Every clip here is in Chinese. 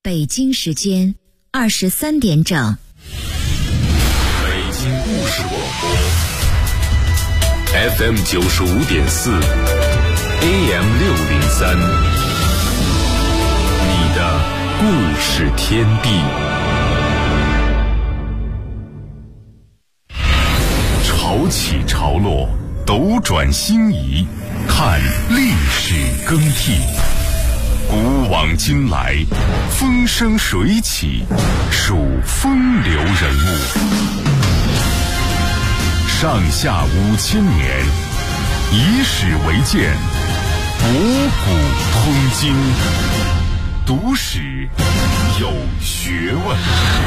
北京时间23点整。 北京故事广播 FM 95.4 AM 603，你的故事天地。潮起潮落，斗转星移，看历史更替。古往今来，风生水起，数风流人物。上下5000年，以史为鉴，博古通今，读史有学问。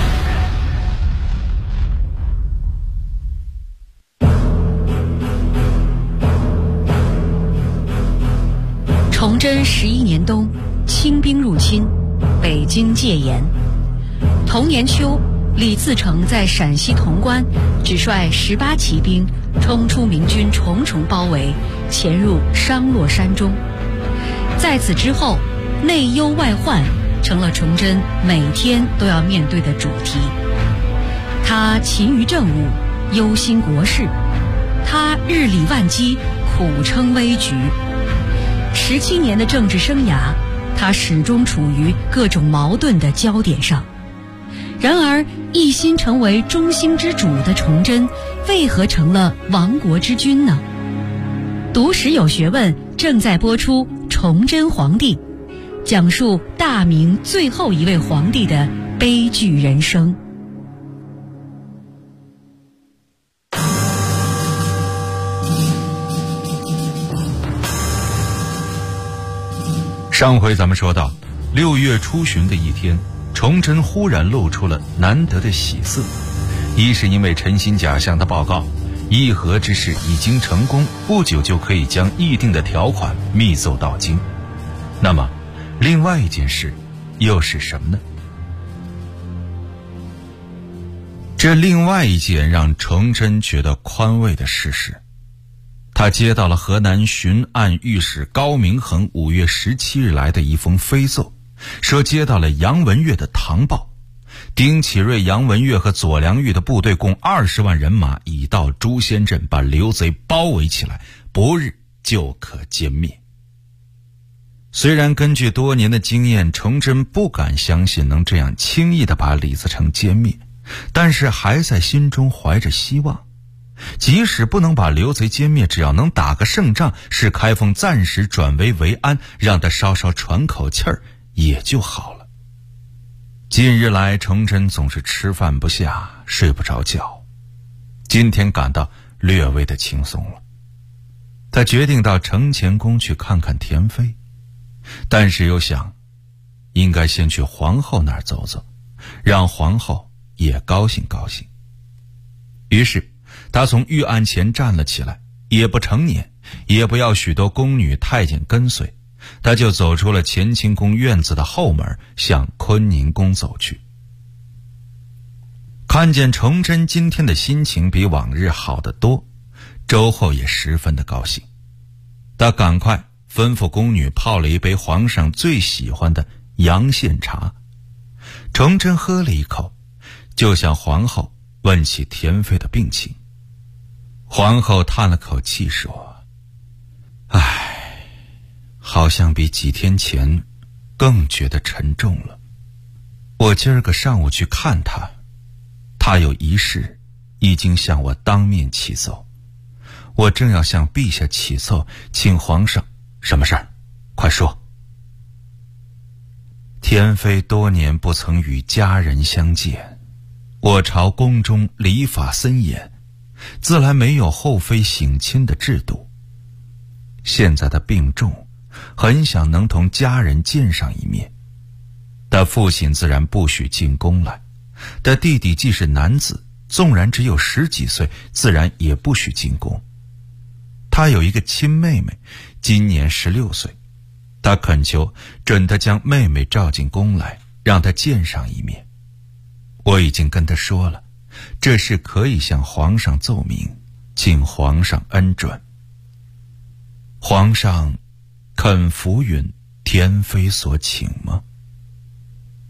崇祯11年冬，清兵入侵，北京戒严。同年秋，李自成在陕西潼关只率18骑兵冲出明军重重包围，潜入商洛山中。在此之后，内忧外患成了崇祯每天都要面对的主题。他勤于政务，忧心国事；他日理万机，苦撑危局。17年的政治生涯，他始终处于各种矛盾的焦点上。然而，一心成为中兴之主的崇祯，为何成了亡国之君呢？读史有学问正在播出《崇祯皇帝》，讲述大明最后一位皇帝的悲剧人生。 上回咱们说到，6月初旬的一天，崇祯忽然露出了难得的喜色。一是因为陈新甲向他报告，议和之事已经成功，不久就可以将议定的条款密奏到京。那么，另外一件事又是什么呢？这另外一件让崇祯觉得宽慰的事是，他接到了河南巡按御史高明衡5月17日来的一封飞奏，说接到了杨文悦的唐报，丁启瑞、杨文悦和左良玉的部队共20万人马已到朱仙镇，把刘贼包围起来，不日就可歼灭。虽然根据多年的经验，崇祯不敢相信能这样轻易地把李自成歼灭，但是还在心中怀着希望。即使不能把刘贼歼灭，只要能打个胜仗，使开封暂时转危为安，让他稍稍喘口气儿也就好了。近日来，崇祯总是吃饭不下，睡不着觉，今天感到略微的轻松了。他决定到承乾宫去看看田妃，但是又想应该先去皇后那儿走走，让皇后也高兴高兴。于是他从御案前站了起来，也不成撵，也不要许多宫女太监跟随，他就走出了乾清宫院子的后门，向坤宁宫走去。看见崇祯今天的心情比往日好得多，周后也十分的高兴。他赶快吩咐宫女泡了一杯皇上最喜欢的阳线茶。崇祯喝了一口，就向皇后问起田妃的病情。皇后叹了口气说：“唉，好像比几天前更觉得沉重了。我今儿个上午去看她，她有一事已经向我当面启奏，我正要向陛下启奏，请皇上……什么事儿？快说。”田妃多年不曾与家人相见，我朝宫中礼法森严，自来没有后妃省亲的制度。现在的病重，很想能同家人见上一面。他父亲自然不许进宫来，他弟弟既是男子，纵然只有10几岁，自然也不许进宫。他有一个亲妹妹，今年16岁，他恳求准他将妹妹召进宫来，让他见上一面。我已经跟他说了，这事可以向皇上奏明，请皇上恩准。皇上肯服允田妃所请吗？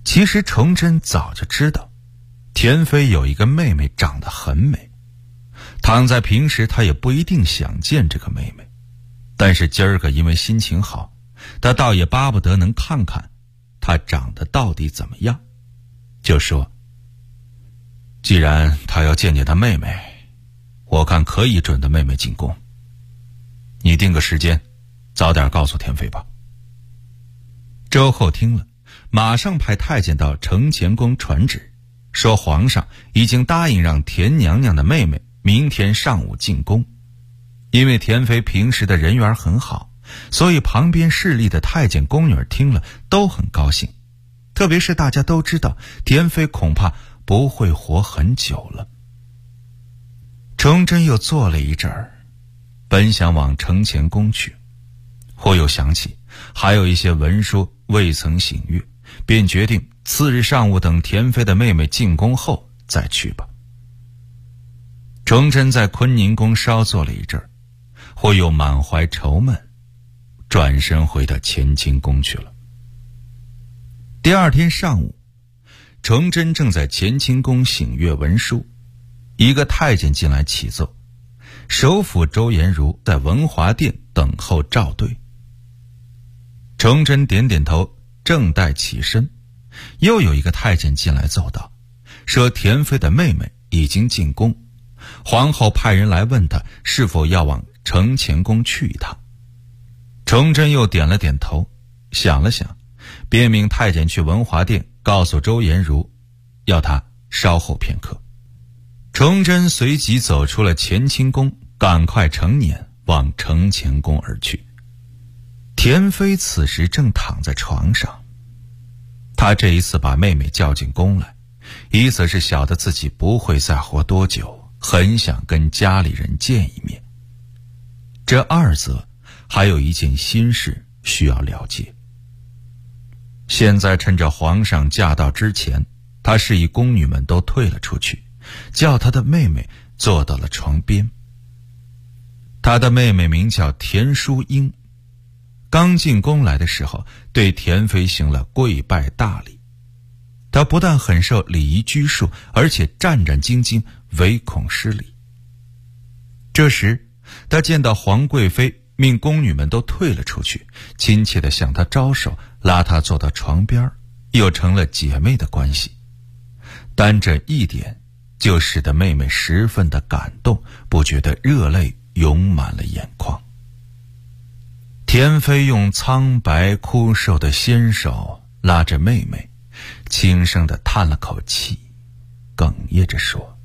其实崇祯早就知道田妃有一个妹妹长得很美，躺在平时他也不一定想见这个妹妹，但是今儿个因为心情好，他倒也巴不得能看看她长得到底怎么样，就说：既然他要见见他妹妹，我看可以准的妹妹进宫，你定个时间，早点告诉田妃吧。周后听了，马上派太监到承乾宫传旨，说皇上已经答应让田娘娘的妹妹明天上午进宫。因为田妃平时的人缘很好，所以旁边势力的太监宫女听了都很高兴，特别是大家都知道田妃恐怕不会活很久了。崇祯又坐了一阵儿，本想往承乾宫去，忽又想起还有一些文书未曾醒阅，便决定次日上午等田妃的妹妹进宫后再去吧。崇祯在坤宁宫稍坐了一阵儿，忽又满怀愁闷，转身回到乾清宫去了。第二天上午，崇祯正在乾清宫醒阅文书，一个太监进来启奏，首辅周延儒在文华殿等候召对。崇祯点点头，正待起身，又有一个太监进来奏道，说田妃的妹妹已经进宫，皇后派人来问他是否要往承乾宫去一趟。崇祯又点了点头，想了想，便命太监去文华殿告诉周延儒，要他稍后片刻。崇祯随即走出了乾清宫，赶快乘辇往承乾宫而去。田妃此时正躺在床上，她这一次把妹妹叫进宫来，意思是晓得自己不会再活多久，很想跟家里人见一面。这二则还有一件心事需要了解。现在趁着皇上驾到之前，他示意宫女们都退了出去，叫他的妹妹坐到了床边。他的妹妹名叫田淑英，刚进宫来的时候，对田妃行了跪拜大礼。她不但很受礼仪拘束，而且战战兢兢，唯恐失礼。这时她见到皇贵妃命宫女们都退了出去，亲切地向她招手，拉她坐到床边，又成了姐妹的关系。单这一点就使得妹妹十分的感动，不觉得热泪涌满了眼眶。田妃用苍白枯瘦的纤手拉着妹妹，轻声地叹了口气，哽咽着说：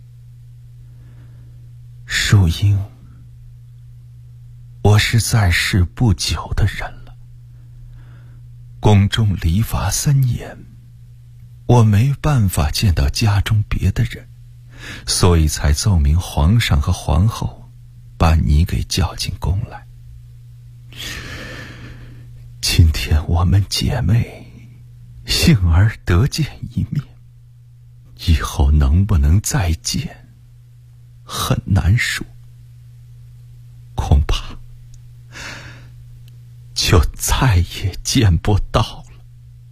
淑英，我是在世不久的人了，宫中礼法森严，我没办法见到家中别的人，所以才奏明皇上和皇后把你给叫进宫来。今天我们姐妹幸而得见一面，以后能不能再见很难说，恐怕就再也见不到了。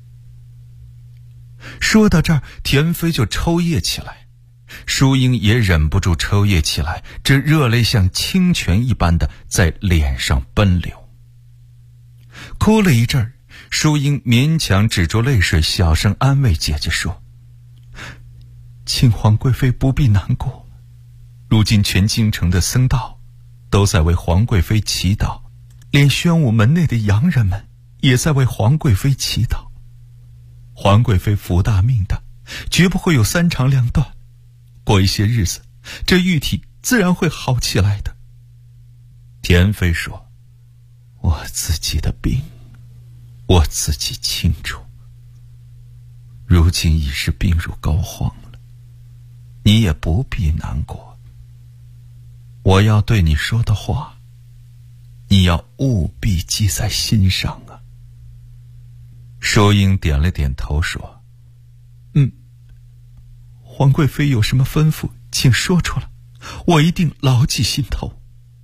说到这儿，田妃就抽噎起来，淑英也忍不住抽噎起来，这热泪像清泉一般的在脸上奔流。哭了一阵儿，淑英勉强止住泪水，小声安慰姐姐说：请皇贵妃不必难过，如今全京城的僧道都在为皇贵妃祈祷，连宣武门内的洋人们也在为皇贵妃祈祷。皇贵妃福大命大，绝不会有三长两短，过一些日子，这玉体自然会好起来的。田妃说：我自己的病我自己清楚，如今已是病入膏肓了，你也不必难过。我要对你说的话，你要务必记在心上啊。淑英点了点头说：皇贵妃有什么吩咐请说出来，我一定牢记心头。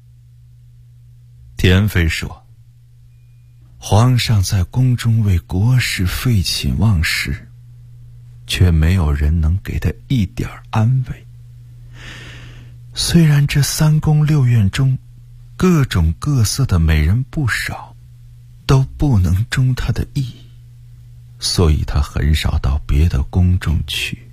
田妃说：皇上在宫中为国事废寝忘食， 却没有人能给他一点安慰。虽然这3宫6院中各种各色的美人不少，都不能中他的意，所以他很少到别的宫中去。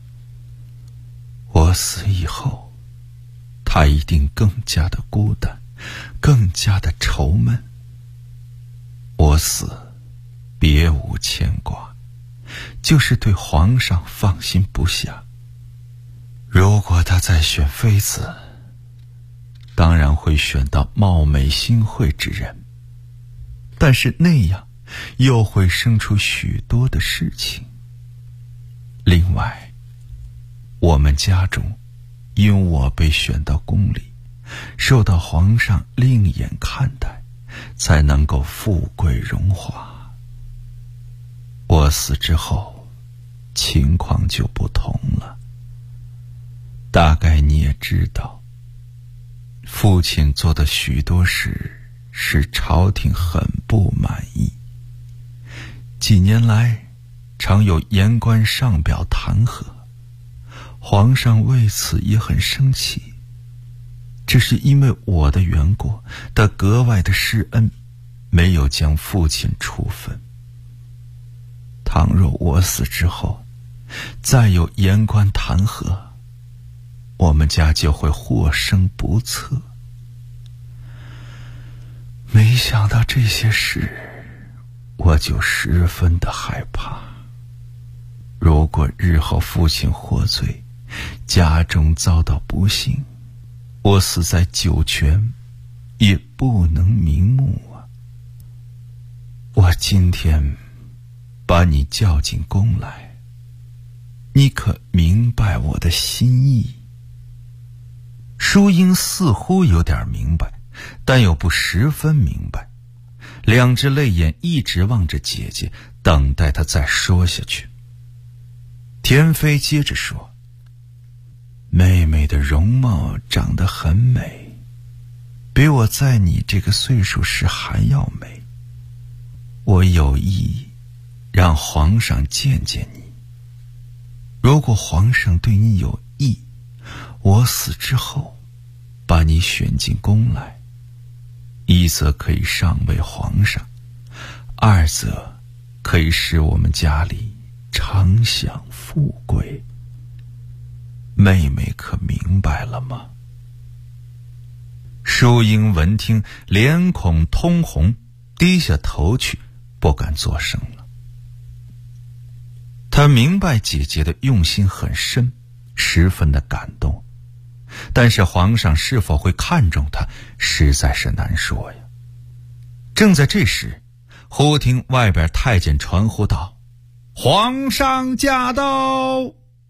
我死以后，他一定更加的孤单，更加的愁闷。我死别无牵挂，就是对皇上放心不下。如果他再选妃子，当然会选到貌美心慧之人，但是那样又会生出许多的事情。另外，我们家中因我被选到宫里，受到皇上另眼看待，才能够富贵荣华。我死之后，情况就不同了。大概你也知道，父亲做的许多事使朝廷很不满意。几年来，常有言官上表弹劾，皇上为此也很生气。只是因为我的缘故，他格外的施恩，没有将父亲处分。倘若我死之后，再有言官弹劾，我们家就会祸生不测。没想到这些事，我就十分的害怕。如果日后父亲获罪，家中遭到不幸，我死在九泉，也不能瞑目啊。我今天把你叫进宫来，你可明白我的心意？淑英似乎有点明白，但又不十分明白，两只泪眼一直望着姐姐，等待她再说下去。田妃接着说：妹妹的容貌长得很美，比我在你这个岁数时还要美。我有意让皇上见见你，如果皇上对你有意，我死之后把你选进宫来，一则可以上位皇上，二则可以使我们家里常享富贵。妹妹可明白了吗？淑英闻听，脸孔通红，低下头去，不敢作声了。她明白姐姐的用心很深，十分的感动，但是皇上是否会看重她，实在是难说呀。正在这时，忽听外边太监传呼道：皇上驾到！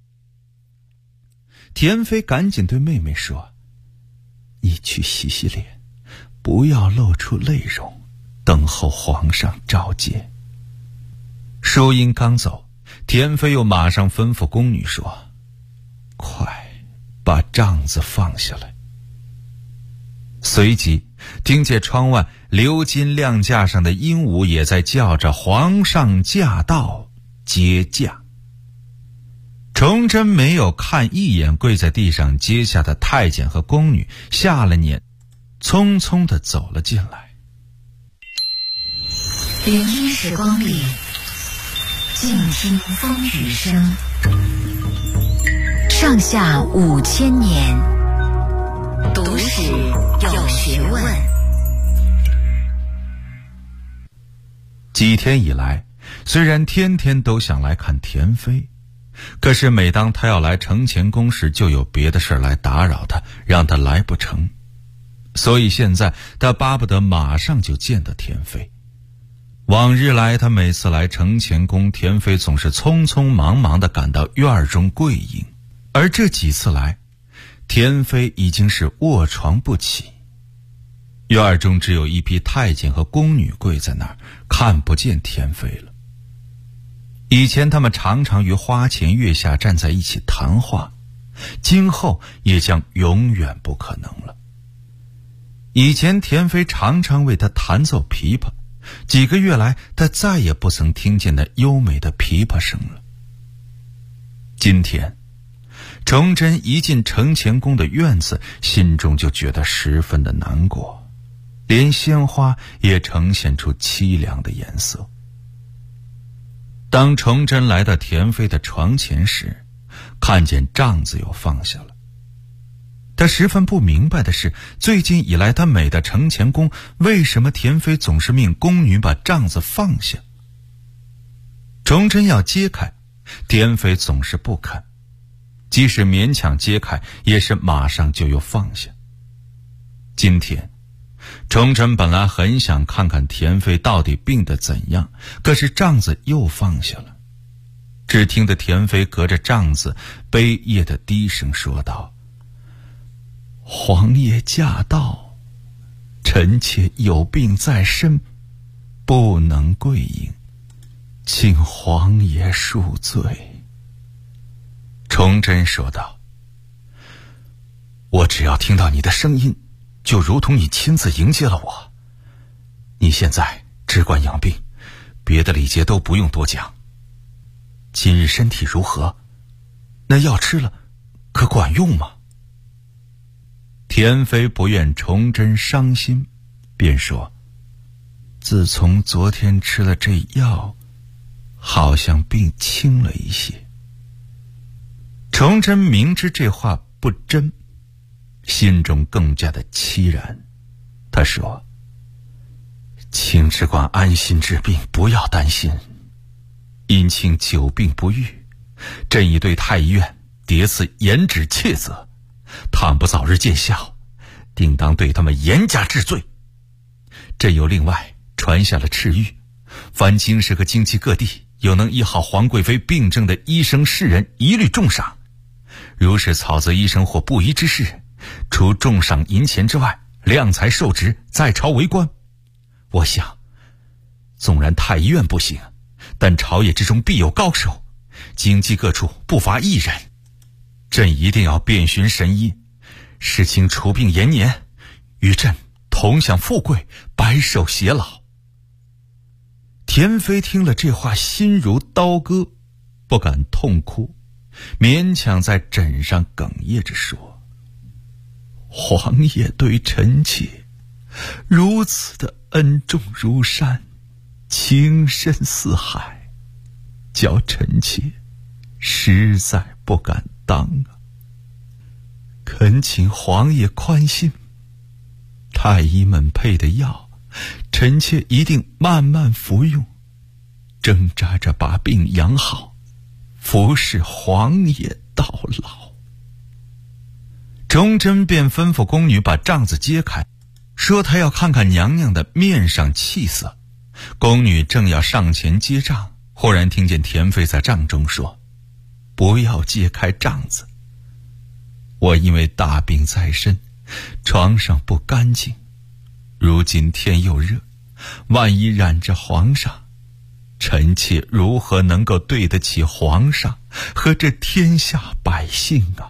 田妃赶紧对妹妹说：你去洗洗脸，不要露出泪容，等候皇上召见。淑英刚走，田妃又马上吩咐宫女说：快把帐子放下来。随即听见窗外鎏金亮架上的鹦鹉也在叫着皇上驾到，接驾。崇祯没有看一眼跪在地上阶下的太监和宫女，下了辇，匆匆地走了进来。 聆听时光里，静听风雨声。上下5000年，读史有学问。 几天以来，虽然天天都想来看田妃，可是每当他要来承乾宫时，就有别的事来打扰他，让他来不成。所以现在他巴不得马上就见到田妃。往日来，他每次来承乾宫，田妃总是匆匆忙忙地赶到院中跪迎，而这几次来，田妃已经是卧床不起。院中只有一批太监和宫女跪在那儿，看不见田妃了。以前他们常常于花前月下站在一起谈话，今后也将永远不可能了。以前田妃常常为他弹奏琵琶，几个月来他再也不曾听见那优美的琵琶声了。 今天崇祯一进承乾宫的院子，心中就觉得十分的难过，连鲜花也呈现出凄凉的颜色。当崇祯来到田妃的床前时，看见帐子又放下了。他十分不明白的是，最近以来他美的承乾宫，为什么田妃总是命宫女把帐子放下？崇祯要揭开，田妃总是不肯，即使勉强揭开，也是马上就又放下。今天崇祯本来很想看看田妃到底病得怎样，可是帐子又放下了。只听得田妃隔着帐子悲咽的低声说道：皇爷驾到，臣妾有病在身，不能跪迎，请皇爷恕罪。崇祯说道：我只要听到你的声音，就如同你亲自迎接了我。你现在只管养病，别的礼节都不用多讲。今日身体如何？那药吃了可管用吗？田妃不愿崇祯伤心，便说：自从昨天吃了这药，好像病轻了一些。崇祯明知这话不真，心中更加的凄然。他说：请只管安心治病，不要担心。因卿久病不愈，朕已对太医院叠次严旨切责，倘不早日见效，定当对他们严加治罪。朕又另外传下了敕谕，凡京师和京畿各地有能医好皇贵妃病症的医生士人，一律重赏。如是草泽医生或布衣之事，除重赏银钱之外，量才受职，在朝为官。我想纵然太医院不行，但朝野之中必有高手，京畿各处不乏异人，朕一定要遍寻神医，使卿除病延年，与朕同享富贵，白首偕老。田妃听了这话，心如刀割，不敢痛哭，勉强在枕上哽咽着说：皇爷对臣妾如此的恩重如山，情深似海，叫臣妾实在不敢当啊。恳请皇爷宽心，太医们配的药，臣妾一定慢慢服用，挣扎着把病养好，服侍皇爷到老。崇祯便吩咐宫女把帐子揭开，说他要看看娘娘的面上气色。宫女正要上前揭帐，忽然听见田妃在帐中说：不要揭开帐子，我因为大病在身，床上不干净，如今天又热，万一染着皇上，臣妾如何能够对得起皇上和这天下百姓啊？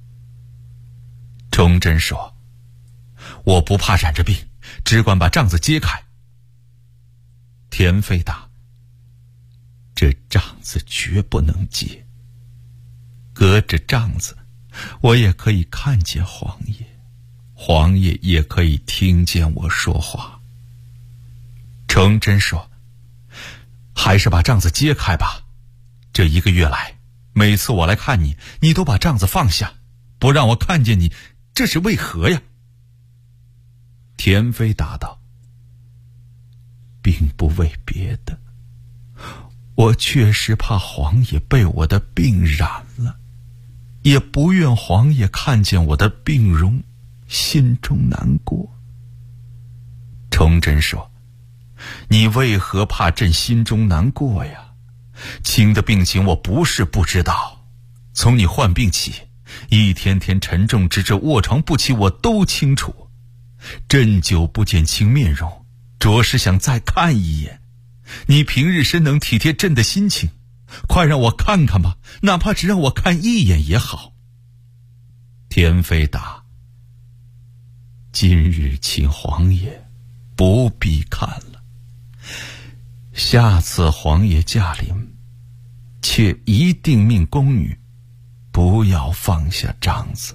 崇祯说：我不怕染着病，只管把帐子揭开。田妃答：这帐子绝不能揭，隔着帐子我也可以看见皇爷，皇爷也可以听见我说话。崇祯说：还是把帐子揭开吧，这1个月来，每次我来看你，你都把帐子放下，不让我看见你，这是为何呀？田妃答道：并不为别的，我确实怕皇爷被我的病染了，也不愿皇爷看见我的病容，心中难过。崇祯说：你为何怕朕心中难过呀？卿的病情我不是不知道，从你患病起，一天天沉重直至卧床不起，我都清楚。朕久不见卿面容，着实想再看一眼。你平日深能体贴朕的心情，快让我看看吧，哪怕只让我看一眼也好。田妃答：今日请皇爷不必看了，下次皇爷驾临，妾一定命宫女不要放下帐子。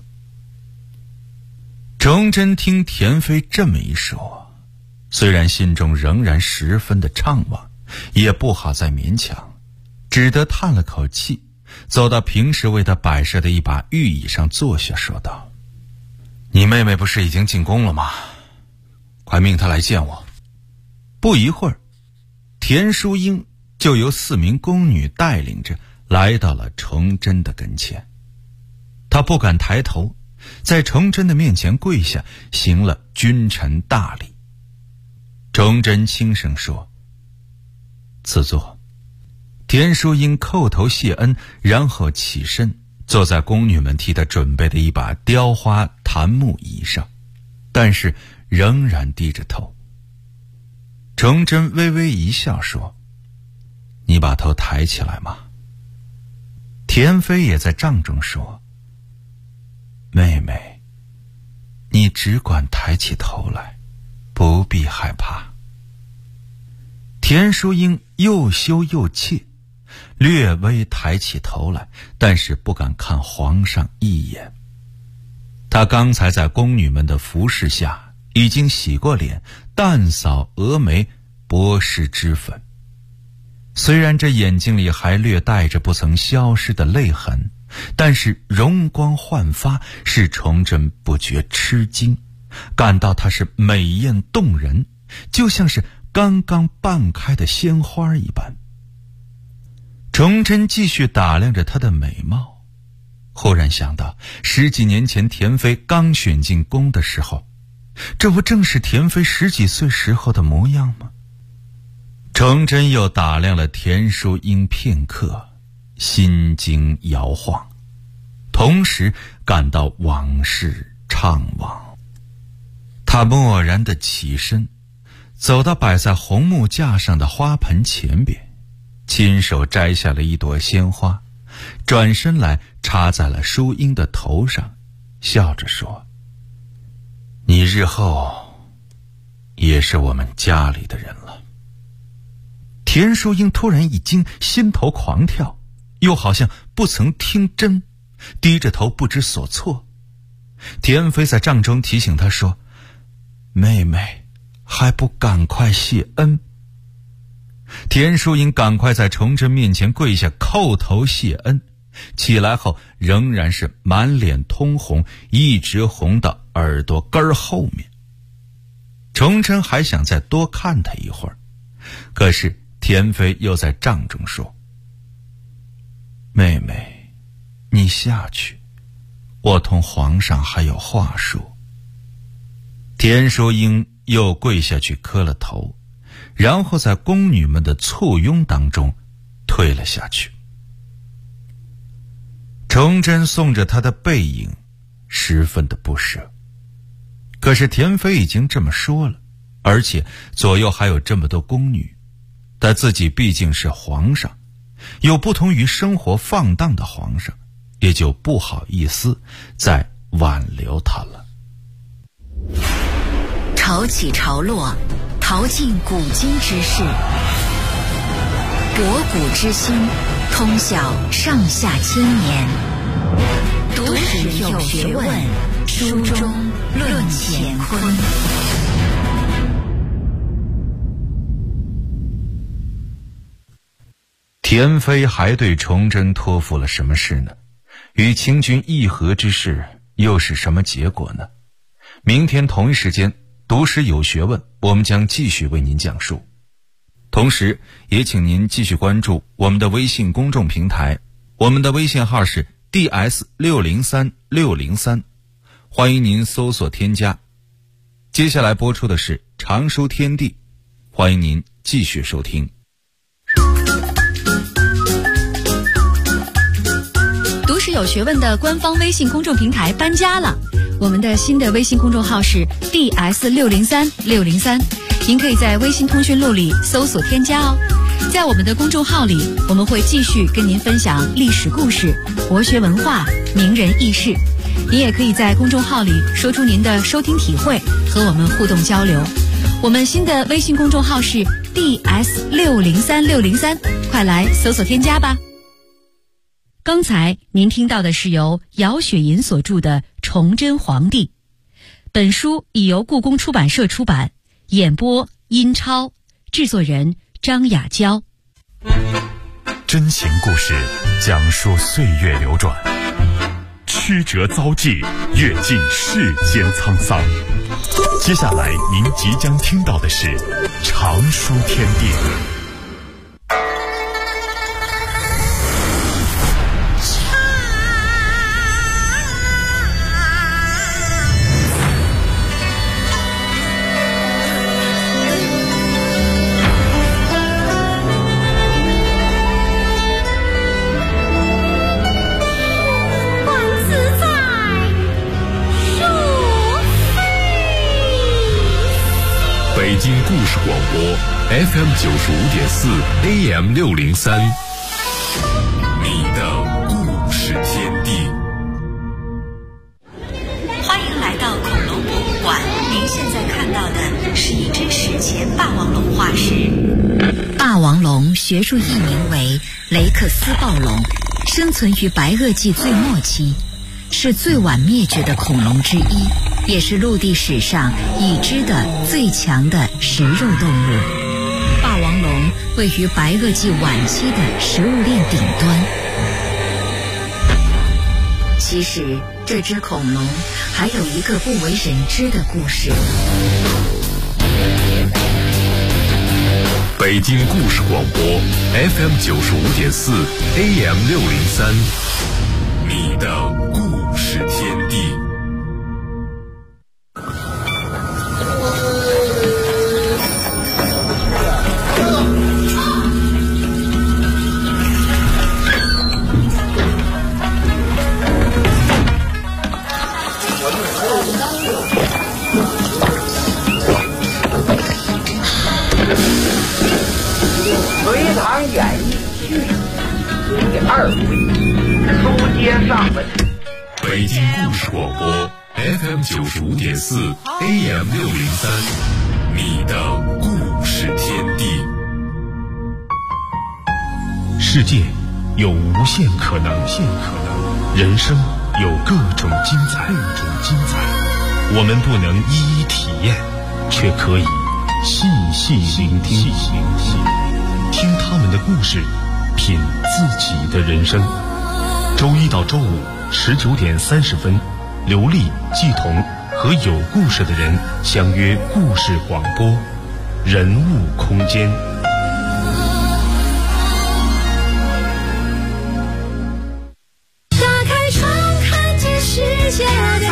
崇祯听田妃这么一说，虽然心中仍然十分的怅惘，也不好再勉强，只得叹了口气，走到平时为他摆设的一把御椅上坐下，说道：你妹妹不是已经进宫了吗？快命她来见我。不一会儿，田淑英就由4名宫女带领着来到了崇祯的跟前。她不敢抬头，在崇祯的面前跪下，行了君臣大礼。崇祯轻声说：赐座。田淑英叩头谢恩，然后起身坐在宫女们替她准备的一把雕花檀木椅上，但是仍然低着头。崇祯微微一笑说：你把头抬起来吗？田妃也在帐中说：妹妹，你只管抬起头来，不必害怕。田淑英又羞又怯，略微抬起头来，但是不敢看皇上一眼。她刚才在宫女们的服侍下已经洗过脸，淡扫蛾眉，剥湿脂粉。虽然这眼睛里还略带着不曾消失的泪痕，但是容光焕发，使崇祯不觉吃惊，感到她是美艳动人，就像是刚刚半开的鲜花一般。崇祯继续打量着她的美貌，忽然想到10几年前田妃刚选进宫的时候，这不正是田妃10几岁时候的模样吗？崇祯又打量了田淑英片刻，心惊摇晃，同时感到往事怅惘。他默然地起身，走到摆在红木架上的花盆前边，亲手摘下了一朵鲜花，转身来插在了淑英的头上，笑着说：你日后也是我们家里的人了。田淑英突然一惊，心头狂跳，又好像不曾听真，低着头不知所措。田妃在帐中提醒她说：妹妹，还不赶快谢恩。田淑英赶快在崇祯面前跪下，叩头谢恩，起来后仍然是满脸通红，一直红到耳朵根后面。崇祯还想再多看她一会儿，可是田妃又在帐中说：妹妹，你下去，我同皇上还有话说。田淑英又跪下去磕了头，然后在宫女们的簇拥当中退了下去。崇祯送着她的背影十分的不舍，可是田妃已经这么说了，而且左右还有这么多宫女，他自己毕竟是皇上，有不同于生活放荡的皇上，也就不好意思再挽留他了。 潮起潮落，淘尽古今之事，博古之今，通晓上下千年。读史有学问，书中论乾坤。 田妃还对崇祯托付了什么事呢？与清军议和之事又是什么结果呢？明天同一时间，读史有学问，我们将继续为您讲述。同时也请您继续关注我们的微信公众平台，我们的微信号是 DS603603，欢迎您搜索添加。接下来播出的是常书天地，欢迎您继续收听。 读史有学问的官方微信公众平台搬家了，我们的新的微信公众号是 DS603603，您可以在微信通讯录里搜索添加哦。在我们的公众号里，我们会继续跟您分享历史故事、国学文化、名人轶事。您也可以在公众号里说出您的收听体会，和我们互动交流。我们新的微信公众号是 DS603603，快来搜索添加吧。 刚才您听到的是由姚雪银所著的《崇祯皇帝》，本书已由故宫出版社出版，演播殷超，制作人张雅娇。 真情故事讲述岁月流转，曲折遭际，阅尽世间沧桑。接下来您即将听到的是常书天地。 北京故事广播 FM 95.4 AM 603，你的故事天地。 欢迎来到恐龙博物馆，您现在看到的是一只史前霸王龙化石。霸王龙学术译名为雷克斯暴龙，生存于白垩纪最末期，是最晚灭绝的恐龙之一，也是陆地史上已知的最强的食肉动物。霸王龙位于白垩纪晚期的食物链顶端。其实这只恐龙还有一个不为人知的故事。 北京故事广播 FM 95.4 AM 603，你的故事天地。 隋唐演义序第2回，书接上文。 北京故事广播 FM 95.4 AM 603，你的故事天地。 世界有无限可能，人生有各种精彩。我们不能一一体验，却可以细细聆听，听他们的故事，品自己的人生。周一到周五19点30分，刘丽、季彤和有故事的人相约故事广播，人物空间。 打开窗，看见世界的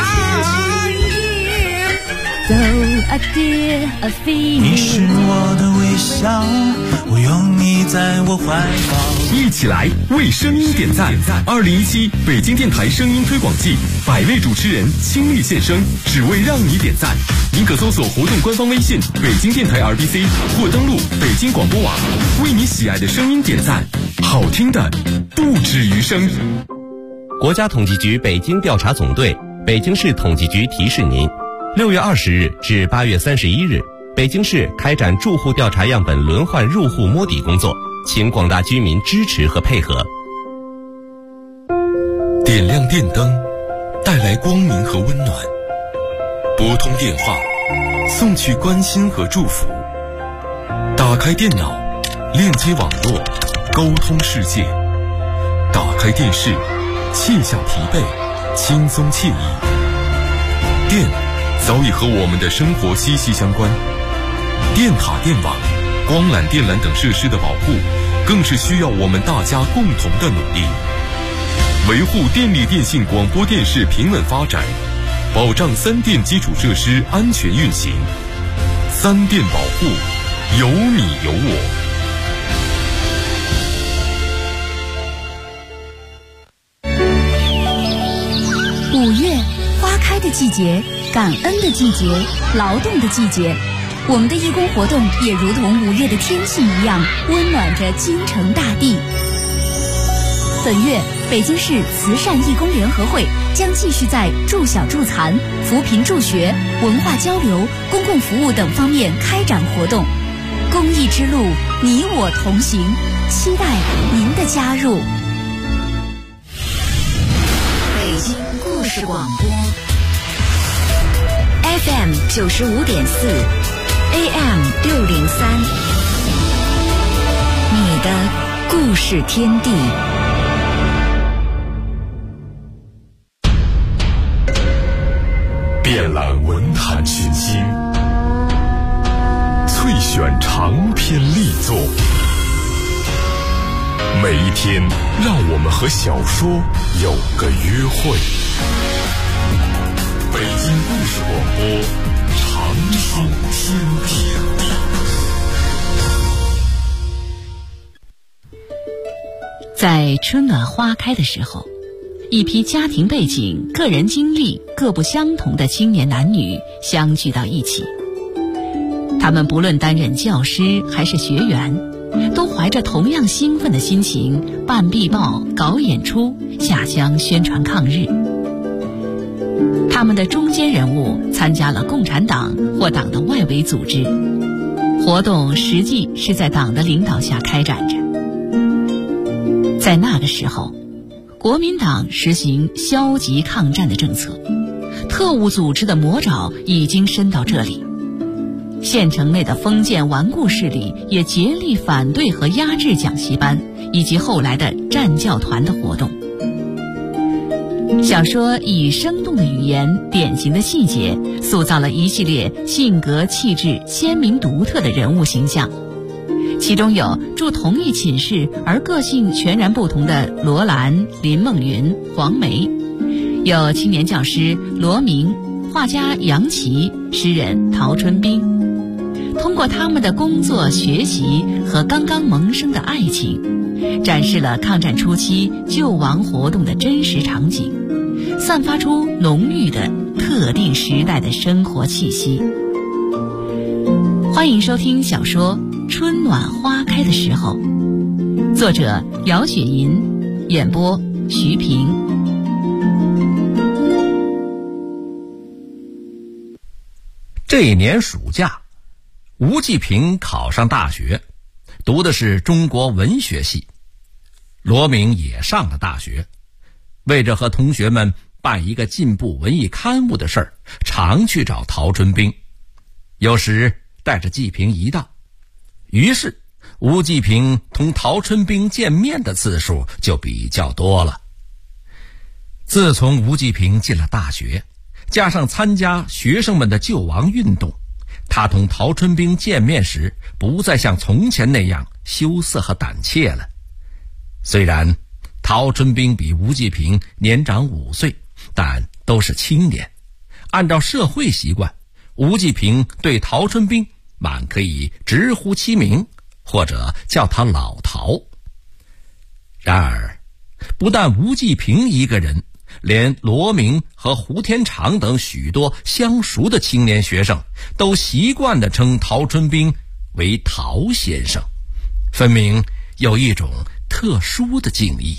你是我的微笑，我拥你在我怀抱。 一起来为声音点赞！2017北京电台声音推广季，100位主持人倾力献声，只为让你点赞。您可搜索活动官方微信“北京电台 RBC” 或登录北京广播网，为你喜爱的声音点赞，好听的不止于声。 国家统计局北京调查总队、北京市统计局提示您：6月20日至8月31日，北京市开展住户调查样本轮换入户摸底工作，请广大居民支持和配合。 点亮电灯，带来光明和温暖；拨通电话，送去关心和祝福；打开电脑，链接网络，沟通世界；打开电视，卸下疲惫，轻松惬意。电早已和我们的生活息息相关，电塔、电网、光缆、电缆等设施的保护，更是需要我们大家共同的努力。维护电力电信广播电视平稳发展，保障3电基础设施安全运行。3电保护，有你有我。 5月，花开的季节，感恩的季节，劳动的季节。我们的义工活动也如同5月的天气一样，温暖着京城大地。本月，北京市慈善义工联合会将继续在助小助残、扶贫助学、文化交流、公共服务等方面开展活动。公益之路，你我同行，期待您的加入。 事广播 FM 95.4 AM 603，你的故事天地。 遍览文坛群星，萃选长篇力作。每一天，让我们和小说有个约会。北京故事广播，长春天地。 在春暖花开的时候，一批家庭背景、个人经历各不相同的青年男女相聚到一起。他们不论担任教师还是学员，都怀着同样兴奋的心情办壁报、搞演出、下乡宣传抗日。他们的中坚人物参加了共产党或党的外围组织，活动实际是在党的领导下开展着。在那个时候，国民党实行消极抗战的政策，特务组织的魔爪已经伸到这里。县城内的封建顽固势力也竭力反对和压制讲习班以及后来的战教团的活动。小说以生动的语言、典型的细节，塑造了一系列性格气质鲜明独特的人物形象。其中有住同一寝室而个性全然不同的罗兰、林梦云、黄梅，有青年教师罗明、画家杨琦、诗人陶春冰。通过他们的工作、学习和刚刚萌生的爱情，展示了抗战初期救亡活动的真实场景，散发出浓郁的特定时代的生活气息。欢迎收听小说《春暖花开的时候》，作者姚雪银，演播徐平。 这一年暑假，吴继平考上大学，读的是中国文学系。罗明也上了大学，为着和同学们办一个进步文艺刊物的事儿，常去找陶春冰，有时带着继平一道。于是吴继平同陶春冰见面的次数就比较多了。自从吴继平进了大学，加上参加学生们的救亡运动，他同陶春冰见面时不再像从前那样羞涩和胆怯了。虽然陶春冰比吴继平年长5岁，但都是青年。按照社会习惯，吴继平对陶春冰满可以直呼其名，或者叫他老陶。然而，不但吴继平一个人，连罗明和胡天长等许多相熟的青年学生都习惯地称陶春冰为陶先生，分明有一种特殊的敬意。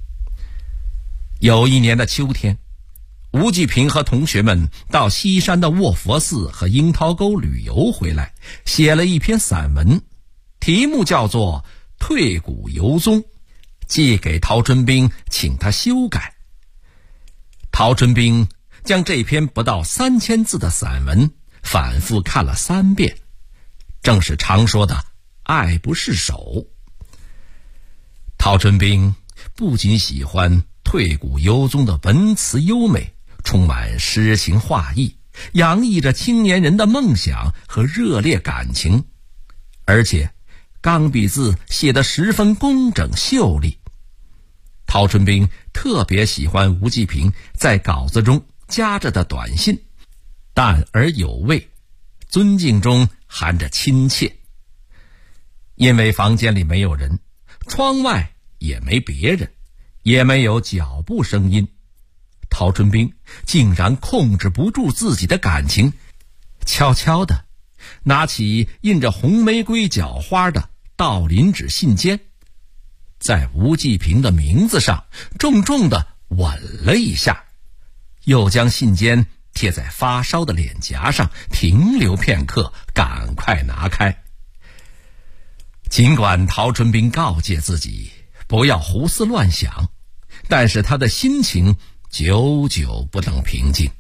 有一年的秋天，吴继平和同学们到西山的卧佛寺和樱桃沟旅游回来，写了一篇散文，题目叫做《退古游踪》，寄给陶春冰，请他修改。陶春冰将这篇不到3000字的散文反复看了3遍，正是常说的爱不释手。陶春冰不仅喜欢退古游踪的文辞优美，充满诗情画意，洋溢着青年人的梦想和热烈感情，而且钢笔字写得十分工整秀丽。陶春冰特别喜欢吴继平在稿子中夹着的短信，淡而有味，尊敬中含着亲切。因为房间里没有人，窗外也没别人，也没有脚步声音，陶春冰竟然控制不住自己的感情，悄悄地拿起印着红玫瑰角花的道林纸信笺，在吴继平的名字上重重地吻了一下，又将信笺贴在发烧的脸颊上，停留片刻，赶快拿开。尽管陶春冰告诫自己不要胡思乱想，但是他的心情久久不能平静。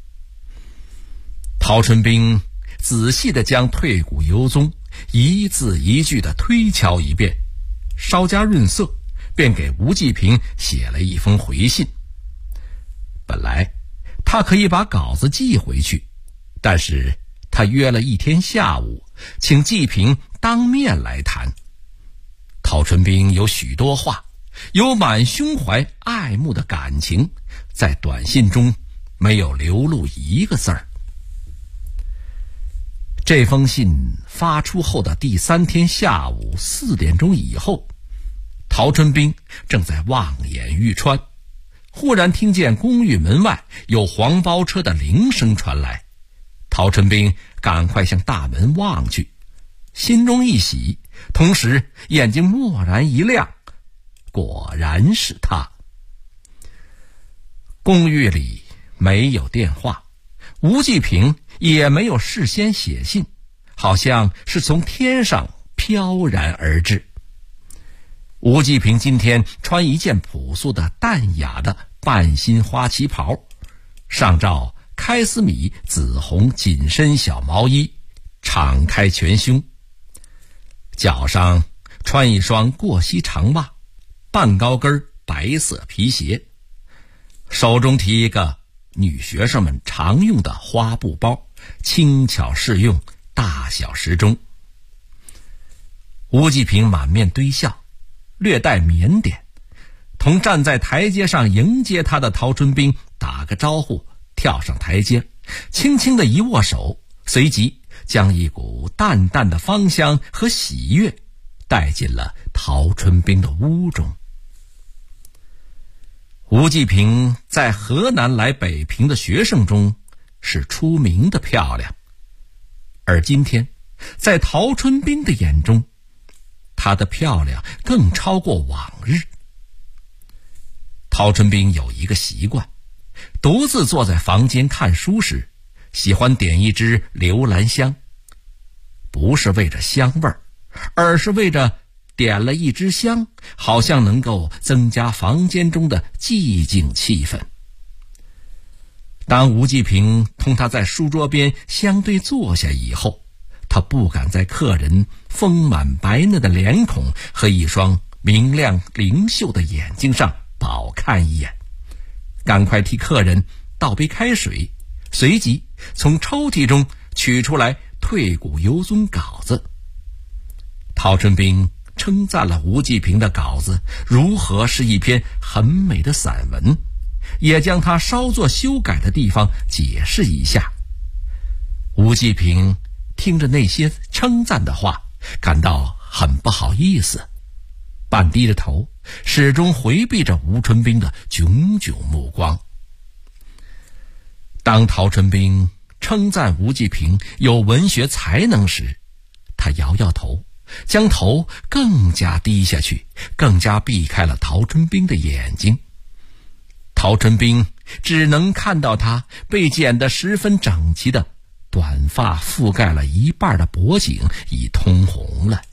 陶春冰仔细地将退古游踪一字一句地推敲一遍，稍加润色，便给吴继平写了一封回信。本来他可以把稿子寄回去，但是他约了一天下午，请继平当面来谈。陶春冰有许多话，有满胸怀爱慕的感情，在短信中没有流露一个字儿。这封信发出后的第3天下午4点钟以后，陶春冰正在望眼欲穿，忽然听见公寓门外有黄包车的铃声传来。陶春冰赶快向大门望去，心中一喜，同时眼睛蓦然一亮，果然是他。公寓里没有电话，吴继平也没有事先写信，好像是从天上飘然而至。吴继平今天穿一件朴素的淡雅的半新花旗袍，上罩开司米紫红紧身小毛衣，敞开全胸，脚上穿一双过膝长袜，半高跟白色皮鞋，手中提一个女学生们常用的花布包，轻巧适用，大小适中。吴继平满面堆笑，略带腼腆，同站在台阶上迎接他的陶春冰打个招呼，跳上台阶，轻轻地一握手，随即将一股淡淡的芳香和喜悦带进了陶春冰的屋中。吴继平在河南来北平的学生中是出名的漂亮，而今天在陶春冰的眼中，她的漂亮更超过往日。陶春冰有一个习惯，独自坐在房间看书时，喜欢点一支留兰香，不是为着香味儿，而是为着点了一支香，好像能够增加房间中的寂静气氛。当吴继平同他在书桌边相对坐下以后，他不敢在客人丰满白嫩的脸孔和一双明亮灵秀的眼睛上饱看一眼，赶快替客人倒杯开水，随即从抽屉中取出来退古游踪稿子。陶春冰称赞了吴继平的稿子如何是一篇很美的散文，也将他稍作修改的地方解释一下。吴继平听着那些称赞的话，感到很不好意思，半低着头，始终回避着吴春冰的炯炯目光。当陶春冰称赞吴继平有文学才能时，他摇摇头，将头更加低下去，更加避开了陶春冰的眼睛。陶春冰只能看到他被剪得十分整齐的短发覆盖了一半的脖颈已通红了。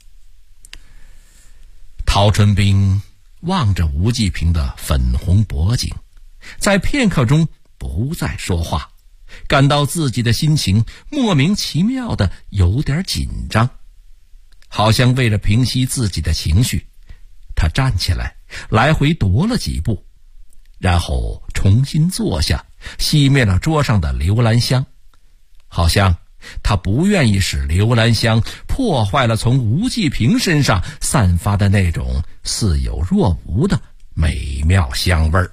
陶春冰望着吴继平的粉红脖颈，在片刻中不再说话，感到自己的心情莫名其妙的有点紧张。好像为了平息自己的情绪，他站起来，来回踱了几步，然后重新坐下，熄灭了桌上的留兰香，好像他不愿意使留兰香破坏了从吴继平身上散发的那种似有若无的美妙香味儿。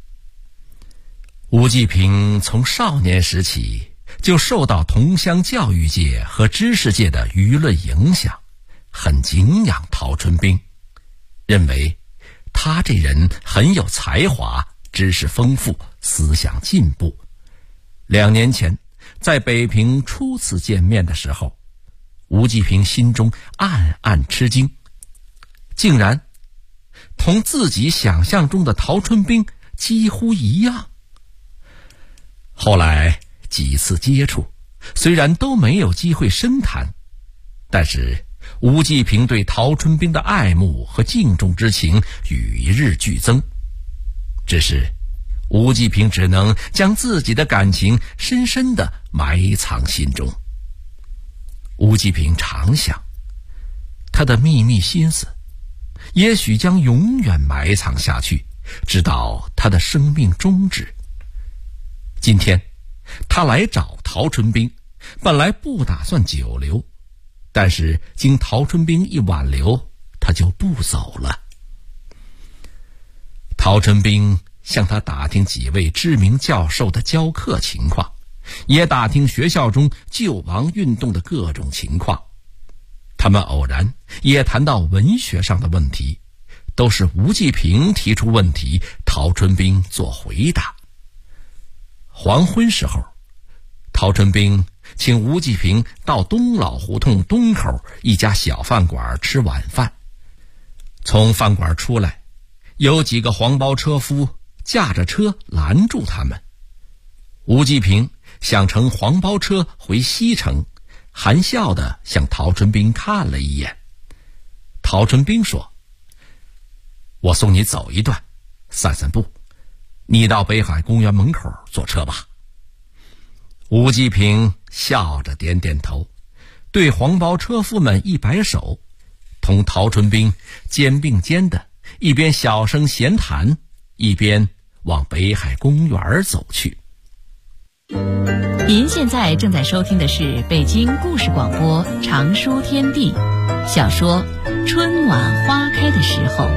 吴继平从少年时起就受到同乡教育界和知识界的舆论影响，很敬仰陶春冰，认为他这人很有才华，知识丰富，思想进步。2年前在北平初次见面的时候，吴继平心中暗暗吃惊，竟然同自己想象中的陶春冰几乎一样。后来几次接触，虽然都没有机会深谈，但是吴继平对陶春冰的爱慕和敬重之情与日俱增。只是吴继平只能将自己的感情深深地埋藏心中。吴继平常想，他的秘密心思也许将永远埋藏下去，直到他的生命终止。今天他来找陶春冰，本来不打算久留，但是经陶春冰一挽留，他就不走了。陶春冰向他打听几位知名教授的教课情况，也打听学校中救亡运动的各种情况。他们偶然也谈到文学上的问题，都是吴继平提出问题，陶春冰做回答。黄昏时候，陶春冰请吴继平到东老胡同东口一家小饭馆吃晚饭。从饭馆出来，有几个黄包车夫驾着车拦住他们。吴继平想乘黄包车回西城，含笑地向陶春冰看了一眼。陶春冰说：“我送你走一段，散散步，你到北海公园门口坐车吧。”吴继平笑着点点头，对黄包车夫们一摆手，同陶春冰肩并肩的一边小声闲谈，一边往北海公园走去。 您现在正在收听的是北京故事广播长书天地小说《春晚花开的时候》。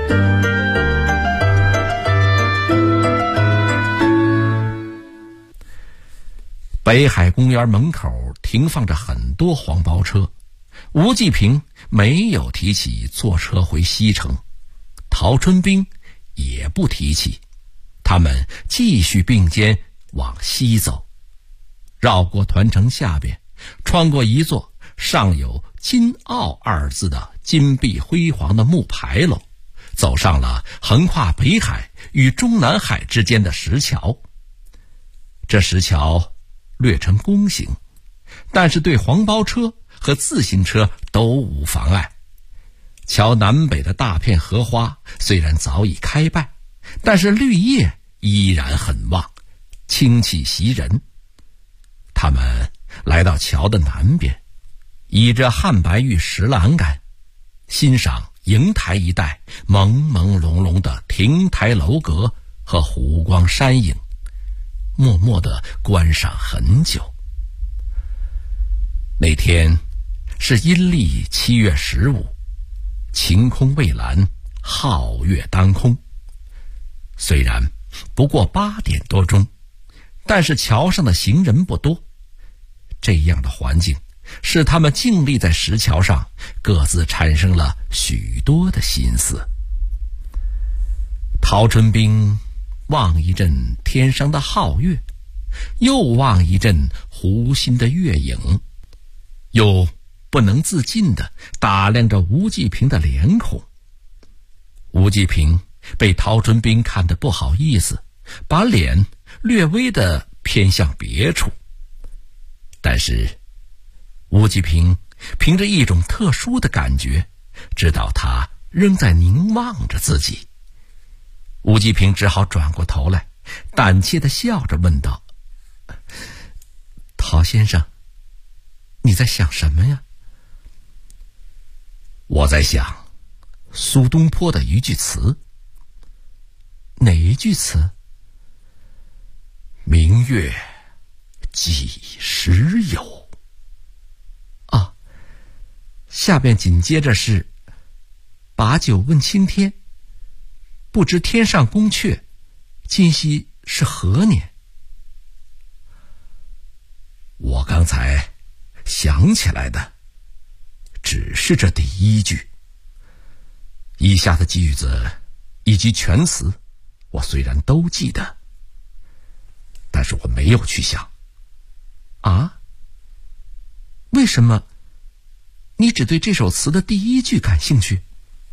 北海公园门口停放着很多黄包车，吴继平没有提起坐车回西城，陶春冰也不提起，他们继续并肩往西走，绕过团城下边，穿过一座上有金澳二字的金碧辉煌的木牌楼，走上了横跨北海与中南海之间的石桥。这石桥略呈弓形，但是对黄包车和自行车都无妨碍。桥南北的大片荷花虽然早已开败，但是绿叶依然很旺，清气袭人。他们来到桥的南边，倚着汉白玉石栏杆，欣赏瀛台一带朦朦胧胧的亭台楼阁和湖光山影，默默地观赏很久。那天是阴历7月15，晴空蔚蓝，皓月当空。虽然不过8点多钟，但是桥上的行人不多。这样的环境使他们静立在石桥上，各自产生了许多的心思。陶春冰望一阵天上的皓月，又望一阵湖心的月影，又不能自禁地打量着吴继平的脸孔。吴继平被陶春冰看得不好意思，把脸略微地偏向别处。但是吴继平凭着一种特殊的感觉，知道他仍在凝望着自己。吴继平只好转过头来，胆怯地笑着问道：“陶先生，你在想什么呀？”“我在想苏东坡的一句词。”“哪一句词？”“明月几时有。”“啊，下边紧接着是把酒问青天，不知天上宫阙，今夕是何年。”我刚才想起来的只是这第一句，以下的句子以及全词我虽然都记得，但是我没有去想。啊？为什么你只对这首词的第一句感兴趣？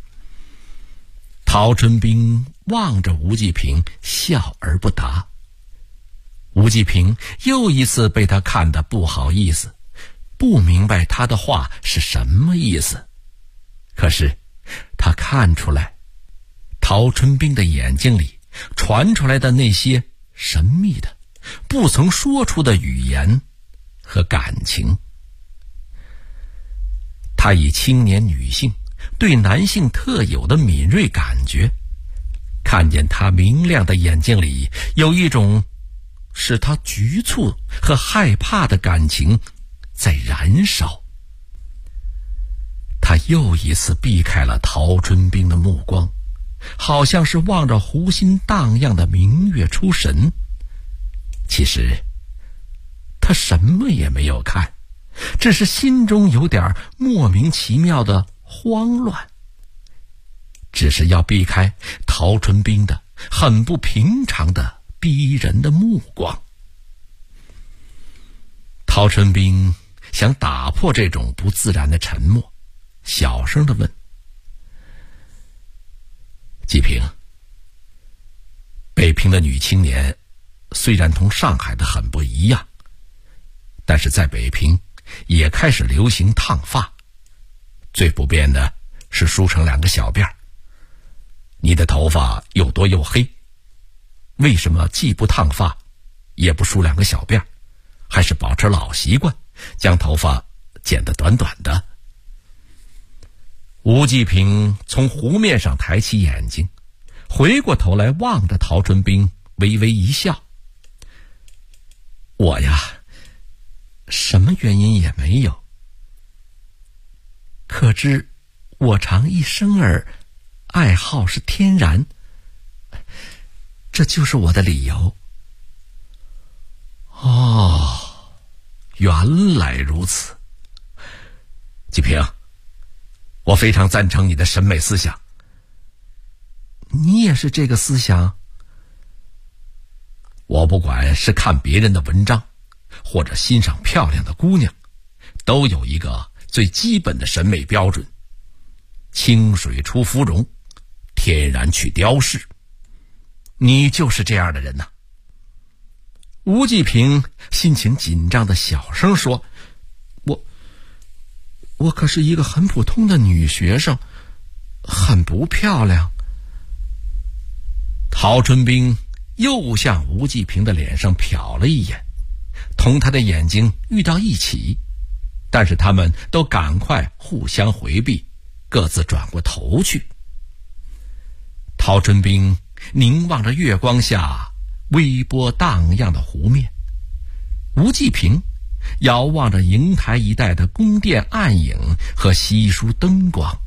陶春冰望着吴继平，笑而不答。吴继平又一次被他看得不好意思，不明白他的话是什么意思。可是他看出来，陶春冰的眼睛里传出来的那些神秘的、不曾说出的语言和感情。他以青年女性对男性特有的敏锐感觉，看见他明亮的眼睛里有一种使他局促和害怕的感情在燃烧。他又一次避开了陶春冰的目光，好像是望着湖心荡漾的明月出神。其实他什么也没有看，只是心中有点莫名其妙的慌乱，只是要避开陶春冰的很不平常的逼人的目光。陶春冰想打破这种不自然的沉默，小声地问：季平，北平的女青年虽然同上海的很不一样，但是在北平也开始流行烫发，最不便的是梳成2个小辫儿。你的头发又多又黑，为什么既不烫发也不梳2个小辫儿，还是保持老习惯将头发剪得短短的？吴季平从湖面上抬起眼睛，回过头来望着陶春冰，微微一笑：我呀，什么原因也没有，可知我常一生儿爱好是天然，这就是我的理由。哦，原来如此。季平，我非常赞成你的审美思想。你也是这个思想？我不管是看别人的文章，或者欣赏漂亮的姑娘，都有一个最基本的审美标准：清水出芙蓉，天然去雕饰。你就是这样的人呐。吴季平心情紧张的小声说：我可是一个很普通的女学生，很不漂亮。陶春冰又向吴季平的脸上瞟了一眼，同他的眼睛遇到一起，但是他们都赶快互相回避，各自转过头去。陶春冰凝望着月光下微波荡漾的湖面，吴季平遥望着瀛台一带的宫殿暗影和稀疏灯光。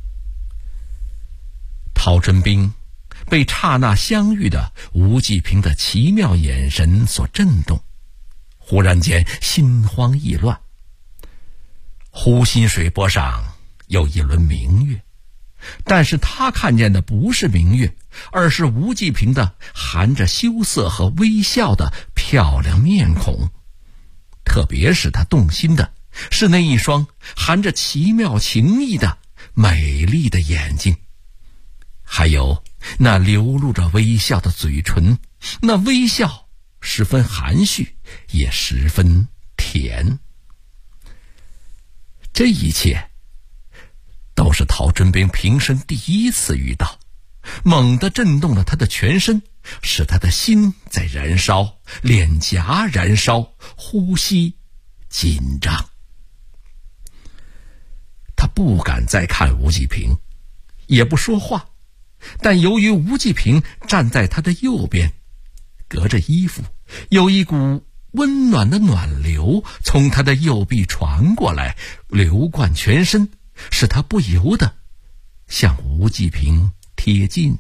陶春冰被刹那相遇的吴季平的奇妙眼神所震动，忽然间心慌意乱。湖心水波上有一轮明月，但是他看见的不是明月，而是吴季平的含着羞涩和微笑的漂亮面孔。特别是他动心的是那一双含着奇妙情意的美丽的眼睛，还有那流露着微笑的嘴唇，那微笑十分含蓄，也十分甜。这一切都是陶春冰平生第一次遇到，猛地震动了他的全身，使他的心在燃烧，脸颊燃烧，呼吸紧张。他不敢再看吴季平，也不说话，但由于吴季平站在他的右边，隔着衣服，有一股温暖的暖流从他的右臂传过来，流贯全身，使他不由得向吴季平贴近。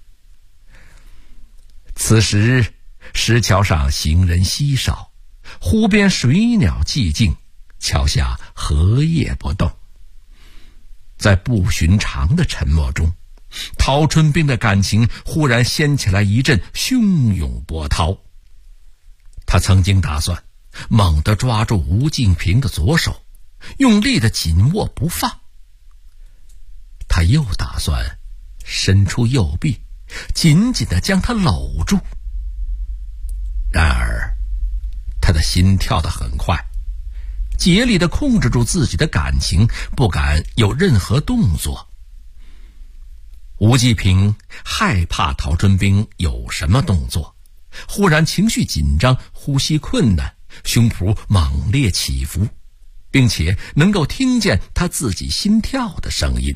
此时石桥上行人稀少，湖边水鸟寂静，桥下荷叶不动。在不寻常的沉默中，陶春冰的感情忽然掀起来一阵汹涌波涛。他曾经打算猛地抓住吴季平的左手，用力的紧握不放。他又打算伸出右臂，紧紧地将他搂住。然而他的心跳得很快，竭力地控制住自己的感情，不敢有任何动作。 吴继平害怕陶春兵有什么动作，忽然情绪紧张，呼吸困难，胸脯猛烈起伏，并且能够听见他自己心跳的声音。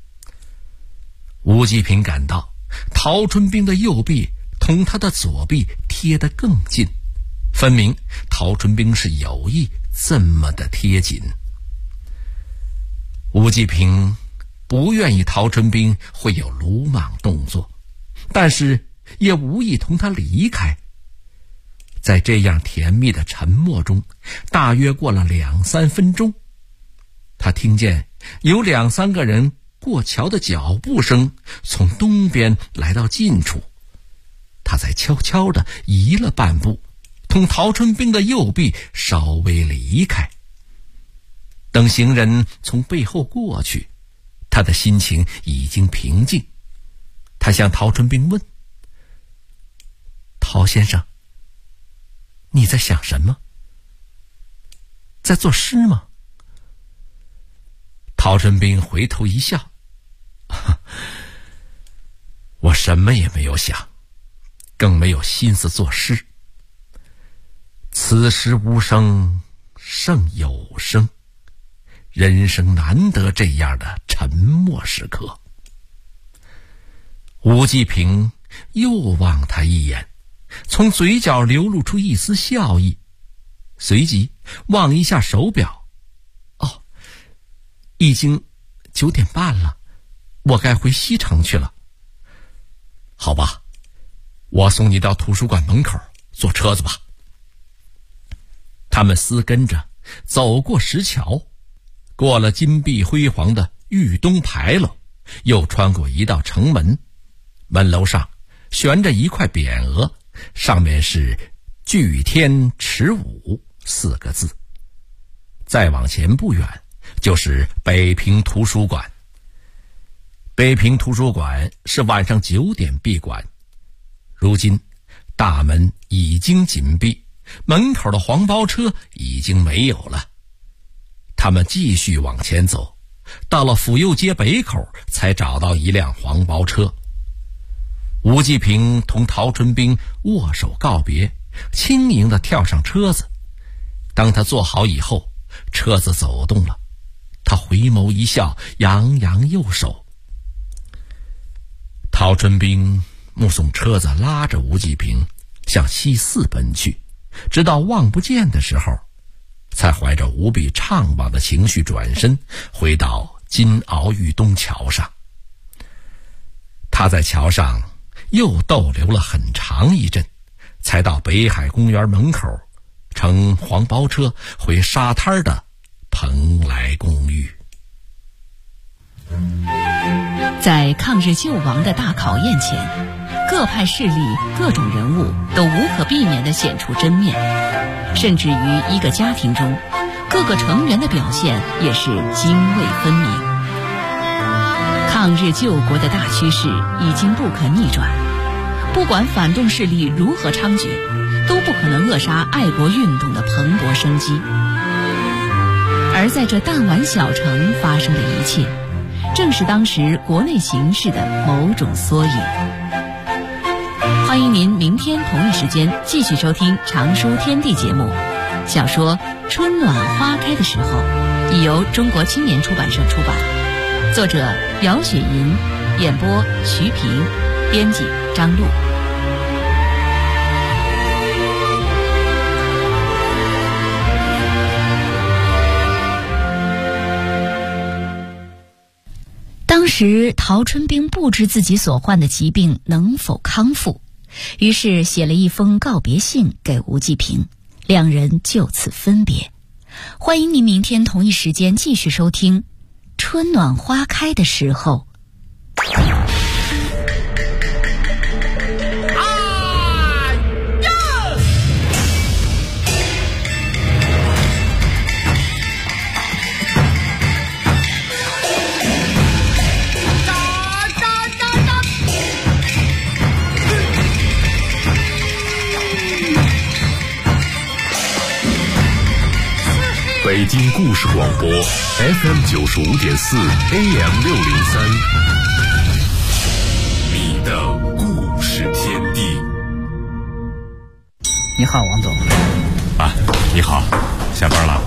吴继平感到陶春兵的右臂同他的左臂贴得更近，分明陶春兵是有意这么的贴紧。吴继平不愿意陶春兵会有鲁莽动作，但是也无意同他离开。在这样甜蜜的沉默中，大约过了2-3分钟，他听见有2-3个人过桥的脚步声从东边来到近处，他才悄悄地移了半步，同陶春兵的右臂稍微离开。等行人从背后过去，他的心情已经平静。他向陶春兵问：陶先生，你在想什么？在作诗吗？陶春兵回头一笑：我什么也没有想，更没有心思作诗。此时无声胜有声，人生难得这样的沉默时刻。吴继平又望他一眼，从嘴角流露出一丝笑意，随即望一下手表，已经9点半了，我该回西城去了。好吧，我送你到图书馆门口，坐车子吧。他们私跟着走过石桥，过了金碧辉煌的豫东牌楼，又穿过一道城门，门楼上悬着一块匾额，上面是聚天池舞4个字。再往前不远就是北平图书馆。北平图书馆是晚上9点闭馆，如今大门已经紧闭，门口的黄包车已经没有了。他们继续往前走，到了府右街北口才找到一辆黄包车。吴继平同陶春兵握手告别，轻盈地跳上车子。当他坐好以后，车子走动了，他回眸一笑，扬扬右手。陶春兵目送车子拉着吴继平向西四奔去，直到望不见的时候，才怀着无比怅惘的情绪转身回到金鳌豫东桥上。他在桥上又逗留了很长一阵，才到北海公园门口，乘黄包车回沙滩的蓬莱公寓。 在抗日救亡的大考验前，各派势力、各种人物都无可避免地显出真面，甚至于一个家庭中，各个成员的表现也是泾渭分明。抗日救国的大趋势已经不可逆转，不管反动势力如何猖獗，都不可能扼杀爱国运动的蓬勃生机。而在这弹丸小城发生的一切，正是当时国内形势的某种缩影。欢迎您明天同一时间继续收听《常书天地》节目。小说《春暖花开的时候》已由中国青年出版社出版，作者姚雪银，演播徐平，编辑张璐。当时陶春兵不知自己所患的疾病能否康复，于是写了一封告别信给吴继平，两人就此分别。欢迎您明天同一时间继续收听《春暖花开的时候》。 北京故事广播 FM 95.4 AM 603。 的故事天地。 你好，王总。 啊，你好，下班了。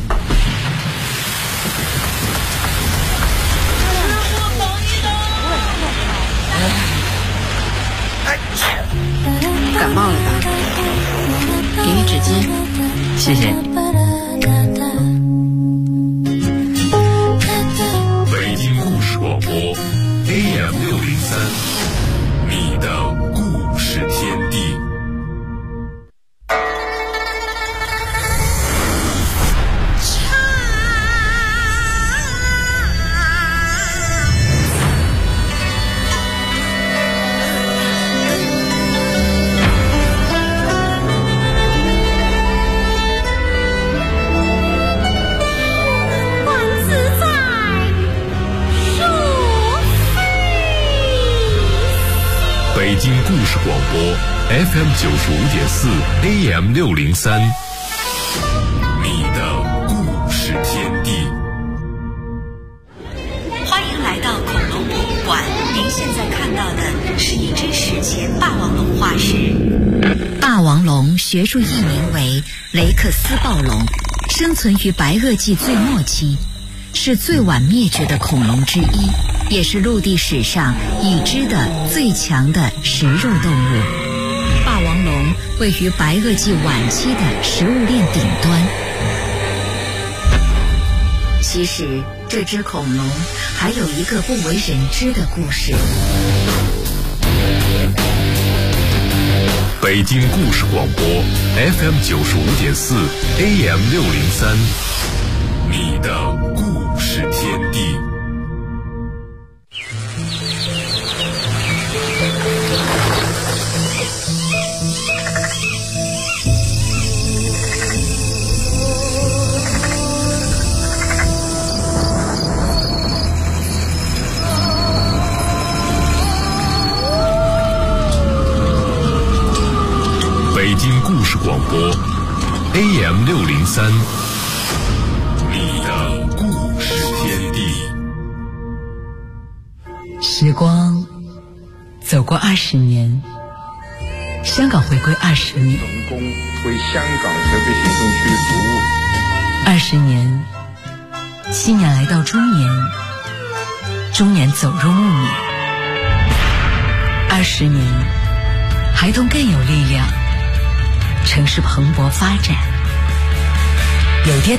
感冒了吧？给你纸巾。 谢谢。 北京故事广播 AM603，你的故事天地。北京故事广播 FM95.4 AM603，你的故事天地。 欢迎来到恐龙博物馆，您现在看到的是一只史前霸王龙化石。霸王龙学术译名为雷克斯暴龙，生存于白垩纪最末期，是最晚灭绝的恐龙之一，也是陆地史上已知的最强的食肉动物。霸王龙位于白垩纪晚期的食物链顶端。其实这只恐龙还有一个不为人知的故事。 北京故事广播 FM95.4 AM603，你的故事天地。北京故事广播 AM603，你的故事天地。 时光走过20年，香港回归20年， 成功为香港特别行政区服务 20年，青年来到中年，中年走入暮年，20年，孩童更有力量，城市蓬勃发展，有跌